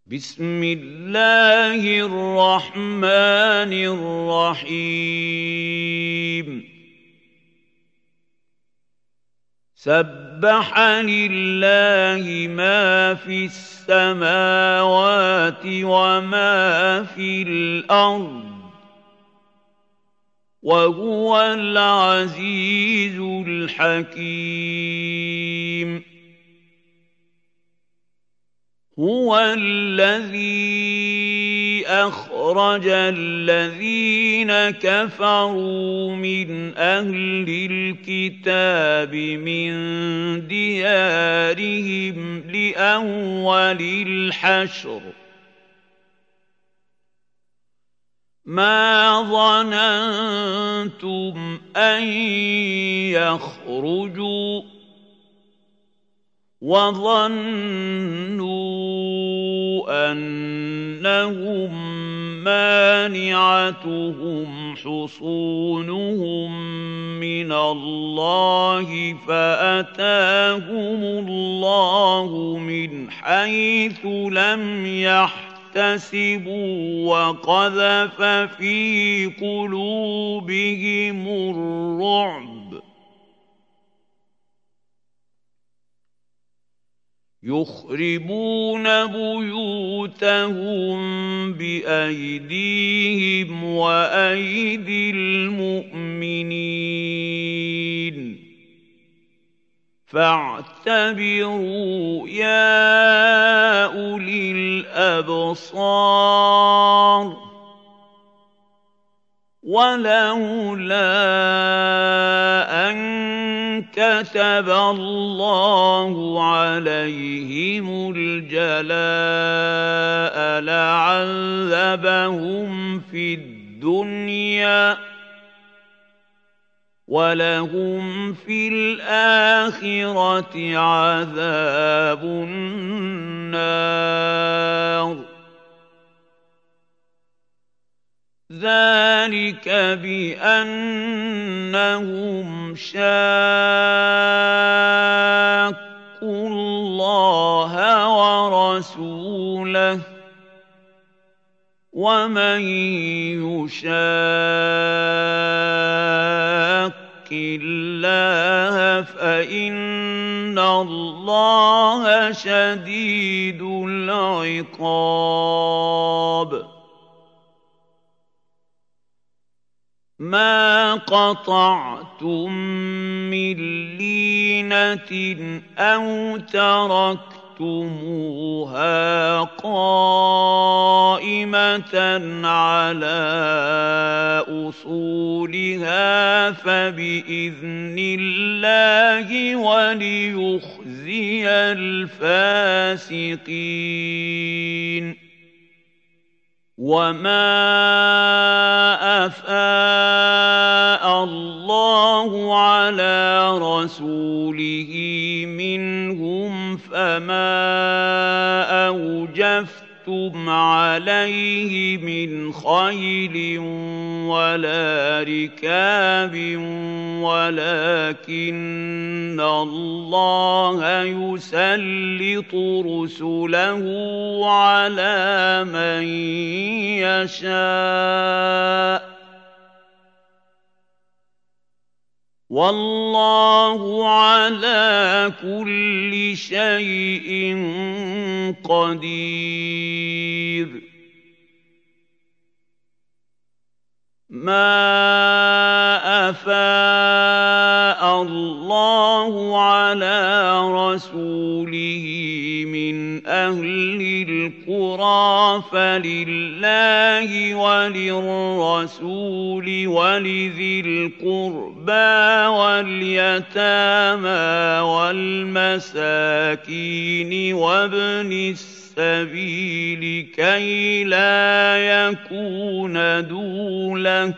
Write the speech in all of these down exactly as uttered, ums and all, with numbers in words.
بسم الله الرحمن الرحيم سبح لله ما في السماوات وما في الأرض وهو العزيز الحكيم هو الذي أخرج الذين كفروا من أهل الكتاب من ديارهم لأول الحشر ما ظننتم أن يخرجوا وظنوا أنهم مانعتهم حصونهم من الله فأتاهم الله من حيث لم يحتسبوا وقذف في قلوبهم الرعب يخربون بيوتهم بأيديهم وأيدي المؤمنين فاعتبروا يا أولي الأبصار ولولا أن كتب الله عليهم الجلاء لعذبهم في الدنيا ولهم في الآخرة عذاب النار ذلك بأنهم شاقوا الله ورسوله ومن يشاق الله فإن الله شديد العقاب ما قطعتم من لينة أو تركتموها قائمة على أصولها فبإذن الله وليخزي الفاسقين وما أفاء الله على رسوله منهم فما أوجفتم عليه من خيل ولا ركاب ولكن الله يسلط رسله على من يشاء والله على كل شيء قدير ما أفاء الله على رسوله من أهل القرى فلله وللرسول ولذي القربى واليتامى والمساكين وابن السبيل كي لا يكون دولة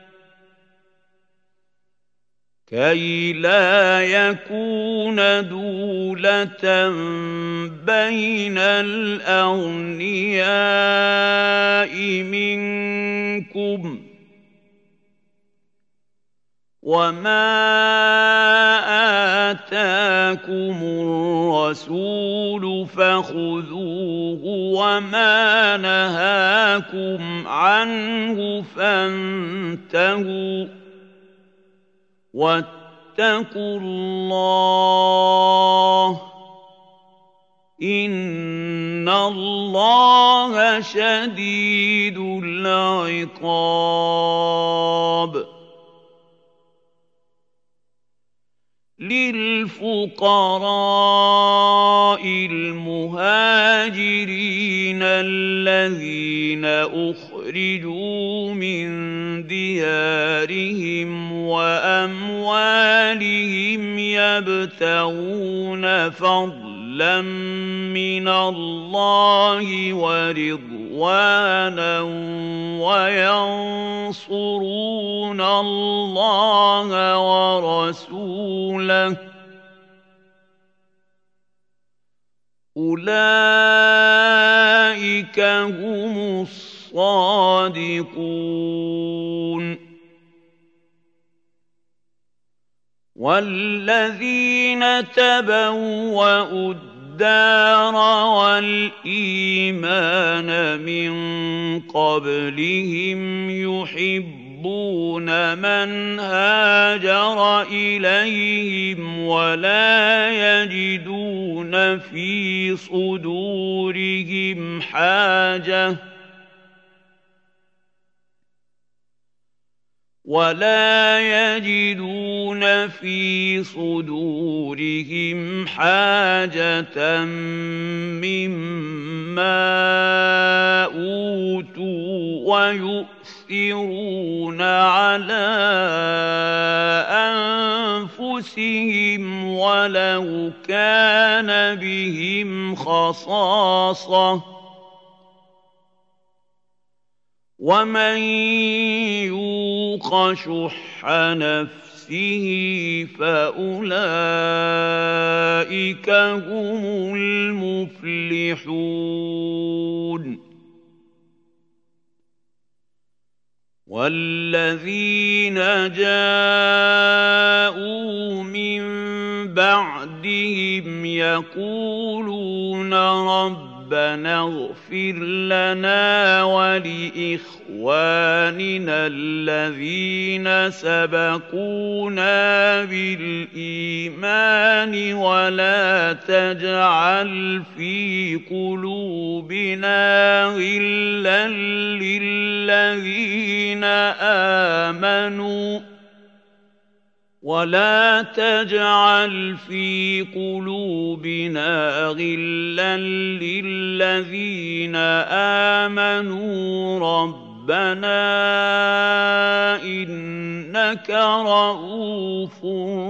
كي لا يكون دولة بين الأغنياء منكم وَمَا آتَاكُمُ الرَّسُولُ فَخُذُوهُ وَمَا نَهَاكُمْ عَنْهُ فَانتَهُوا ۚ وَاتَّقُوا اللَّهَ ۖ إِنَّ اللَّهَ شَدِيدُ الْعِقَابِ. لِلْفُقَرَاءِ الْمُهَاجِرِينَ الَّذِينَ أُخْرِجُوا مِن دِيَارِهِمْ وَأَمْوَالِهِمْ يَبْتَغُونَ فَضْلًا مِّنَ اللَّهِ وَرِضْوَانًا وَيَنصُرُونَ اللَّهَ وَرَسُولَهُ ۚ أُولَٰئِكَ هُمُ الصَّادِقُونَ. وَالَّذِينَ تَبَوَّءُوا الدَّارَ وَالْإِيمَانَ مِن قَبْلِهِمْ يُحِبُّونَ مَنْ هَاجَرَ إِلَيْهِمْ وَلَا يَجِدُونَ فِي صُدُورِهِمْ حَاجَةً وَلَا يَجِدُونَ فِي صُدُورِهِمْ حَاجَةً مِّمَّا أُوتُوا وَيُؤْثِرُونَ عَلَىٰ أَنفُسِهِمْ وَلَوْ كَانَ بِهِمْ خَصَاصَةٌ ۚ وَمَن يُوقَ شُحَّ نَفْسِهِ فَأُولَٰئِكَ هُمُ الْمُفْلِحُونَ. وَالَّذِينَ جَاءُوا مِن بَعْدِهِمْ يَقُولُونَ رَبَّنَا اغْفِرْ لَنَا وَلِإِخْوَانِنَا الَّذِينَ سَبَقُونَا بِالْإِيمَانِ وَلَا تَجْعَلْ فِي قُلُوبِنَا غِلًّا لِّلَّذِينَ آمَنُوا وَلَا تَجْعَلْ فِي قُلُوبِنَا غِلًّا لِّلَّذِينَ آمَنُوا رَبَّنَا إِنَّكَ رَءُوفٌ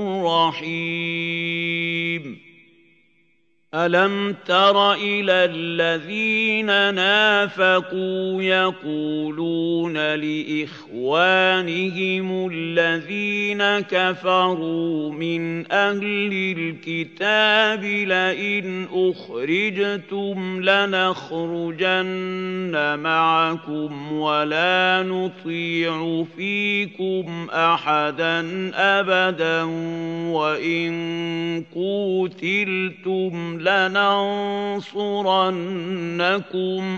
رَّحِيمٌ. أَلَمْ تَرَ إِلَى الَّذِينَ نَافَقُوا يَقُولُونَ لِإِخْوَانِهِمُ الَّذِينَ كَفَرُوا مِنْ أَهْلِ الْكِتَابِ لَئِنْ أُخْرِجْتُمْ لَنَخْرُجَنَّ مَعَكُمْ وَلَا نُطِيعُ فِيكُمْ أَحَدًا أَبَدًا وَإِن قُوتِلْتُمْ لَنَنصُرَنَّكُمْ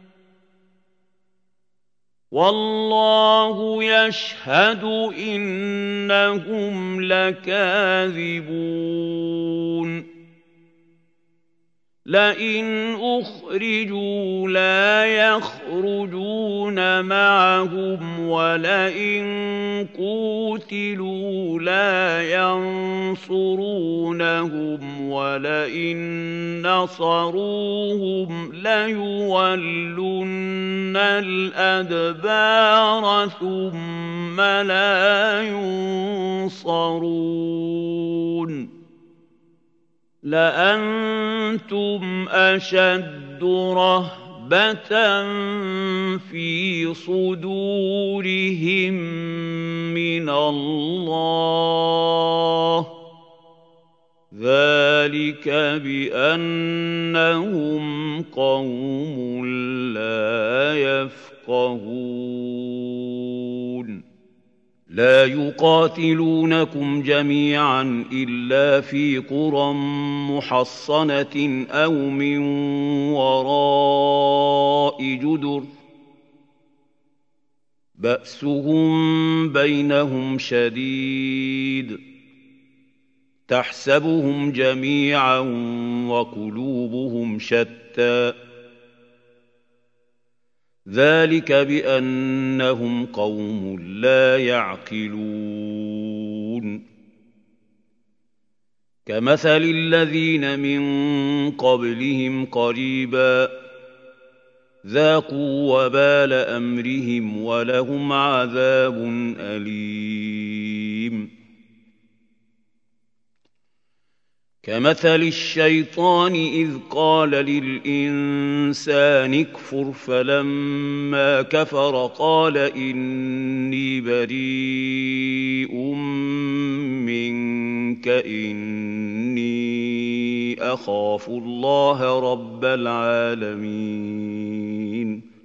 وَاللَّهُ يَشْهَدُ إِنَّهُمْ لَكَاذِبُونَ. لَئِنْ أُخْرِجُوا لَا يَخْرُجُونَ مَعَهُمْ وَلَئِن قُوتِلُوا لَا يَنصُرُونَهُمْ وَلَئِن نَّصَرُوهُمْ لَيُوَلُّنَّ الْأَدْبَارَ ثُمَّ لَا يُنصَرُونَ. لَأَنتُمْ أَشَدُّ رَهْبَةً فِي صُدُورِهِم مِّنَ اللَّهِ ۚ ذَٰلِكَ بِأَنَّهُمْ قَوْمٌ لَّا يَفْقَهُونَ. لا يقاتلونكم جميعا إلا في قرى محصنة أو من وراء جدر بأسهم بينهم شديد تحسبهم جميعا وقلوبهم شتى ذلك بأنهم قوم لا يعقلون كمثل الذين من قبلهم قريبا ذاقوا وبال أمرهم ولهم عذاب أليم كمثل الشيطان إذ قال للإنسان اكفر فلما كفر قال إني بريء منك إني أخاف الله رب العالمين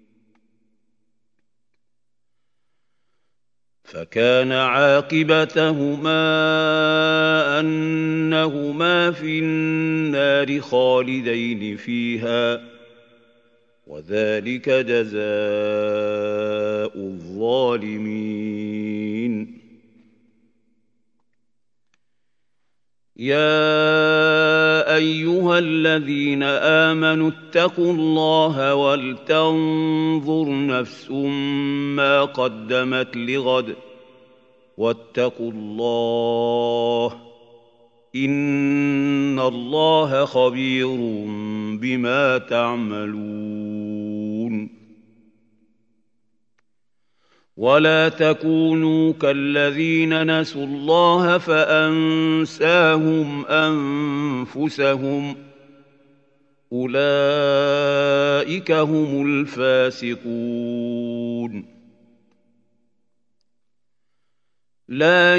فكان عاقبتهما أنهما في النار خالدين فيها وذلك جزاء الظالمين يا أيها الذين آمنوا اتقوا الله ولتنظر نفس ما قدمت لغد واتقوا الله إن الله خبير بما تعملون ولا تكونوا كالذين نسوا الله فأنساهم أنفسهم أولئك هم الفاسقون لا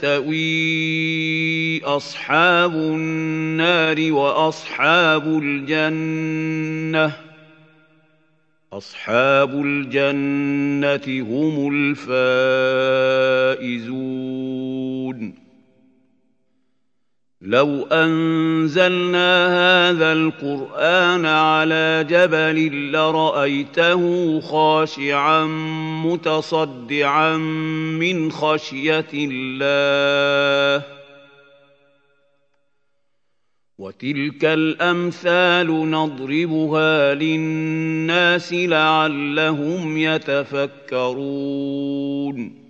يستوي أصحاب النار وأصحاب الجنة أصحاب الجنة هم الفائزون لو أنزلنا هذا القرآن على جبل لرأيته خاشعا متصدعا من خشية الله وتلك الأمثال نضربها للناس لعلهم يتفكرون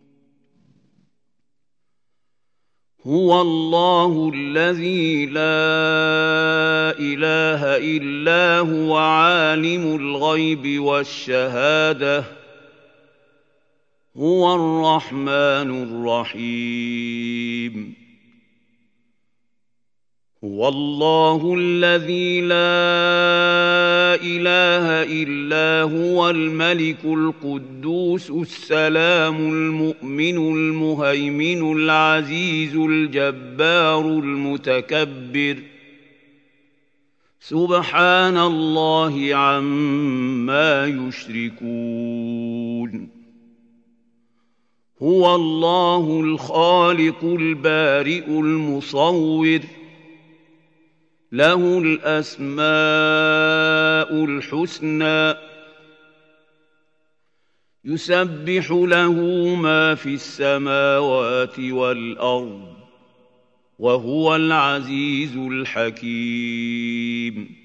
هو الله الذي لا إله إلا هو عالم الغيب والشهادة هو الرحمن الرحيم هو الله الذي لا إله إلا هو الملك القدوس السلام المؤمن المهيمن العزيز الجبار المتكبر سبحان الله عما يشركون هو الله الخالق البارئ المصور له الأسماء الحسنى يسبح له ما في السماوات والأرض وهو العزيز الحكيم